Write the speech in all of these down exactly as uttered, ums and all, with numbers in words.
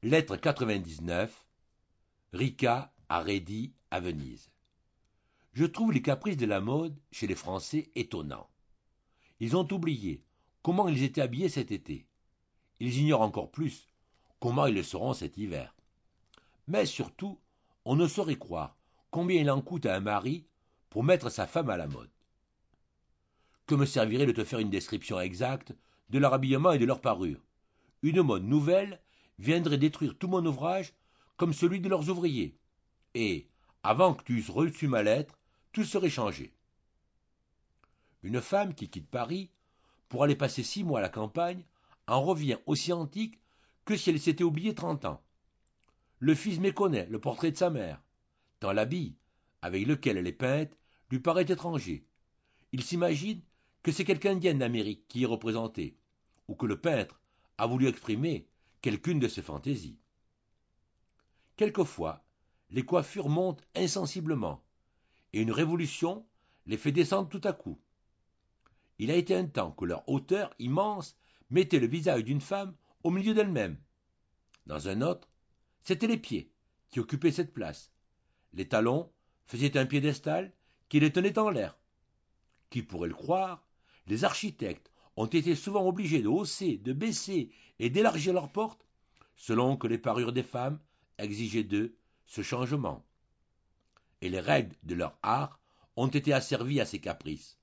Lettre quatre-vingt-dix-neuf. Rica à Redi à Venise. Je trouve les caprices de la mode chez les Français étonnants. Ils ont oublié comment ils étaient habillés cet été. Ils ignorent encore plus comment ils le seront cet hiver. Mais surtout, on ne saurait croire combien il en coûte à un mari pour mettre sa femme à la mode. Que me servirait de te faire une description exacte de leur habillement et de leur parure? Une mode nouvelle viendrait détruire tout mon ouvrage comme celui de leurs ouvriers. Et, avant que tu eusses reçu ma lettre, tout serait changé. Une femme qui quitte Paris pour aller passer six mois à la campagne en revient aussi antique que si elle s'était oubliée trente ans. Le fils méconnaît le portrait de sa mère, tant l'habit avec lequel elle est peinte lui paraît étranger. Il s'imagine que c'est quelque indienne d'Amérique qui est représentée, ou que le peintre a voulu exprimer quelqu'une de ses fantaisies. Quelquefois, les coiffures montent insensiblement, et une révolution les fait descendre tout à coup. Il a été un temps que leur hauteur immense mettait le visage d'une femme au milieu d'elle-même. Dans un autre, c'étaient les pieds qui occupaient cette place. Les talons faisaient un piédestal qui les tenait en l'air. Qui pourrait le croire, les architectes ont été souvent obligés de hausser, de baisser et d'élargir leurs portes, selon que les parures des femmes exigeaient d'eux ce changement. Et les règles de leur art ont été asservies à ces caprices.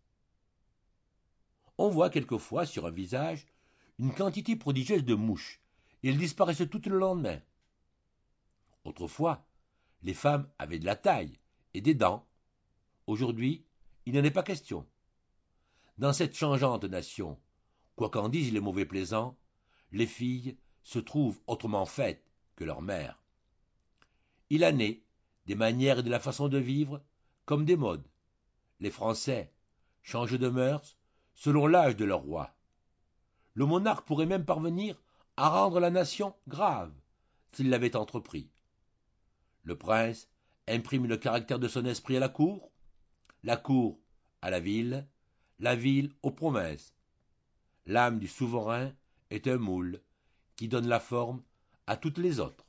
On voit quelquefois sur un visage une quantité prodigieuse de mouches, et elles disparaissent toutes le lendemain. Autrefois, les femmes avaient de la taille et des dents. Aujourd'hui, il n'en est pas question. Dans cette changeante nation, quoi qu'en disent les mauvais plaisants, les filles se trouvent autrement faites que leurs mères. Il en est des manières et de la façon de vivre comme des modes. Les Français changent de mœurs selon l'âge de leur roi. Le monarque pourrait même parvenir à rendre la nation grave s'il l'avait entrepris. Le prince imprime le caractère de son esprit à la cour, la cour à la ville, la ville aux provinces. L'âme du souverain est un moule qui donne la forme à toutes les autres.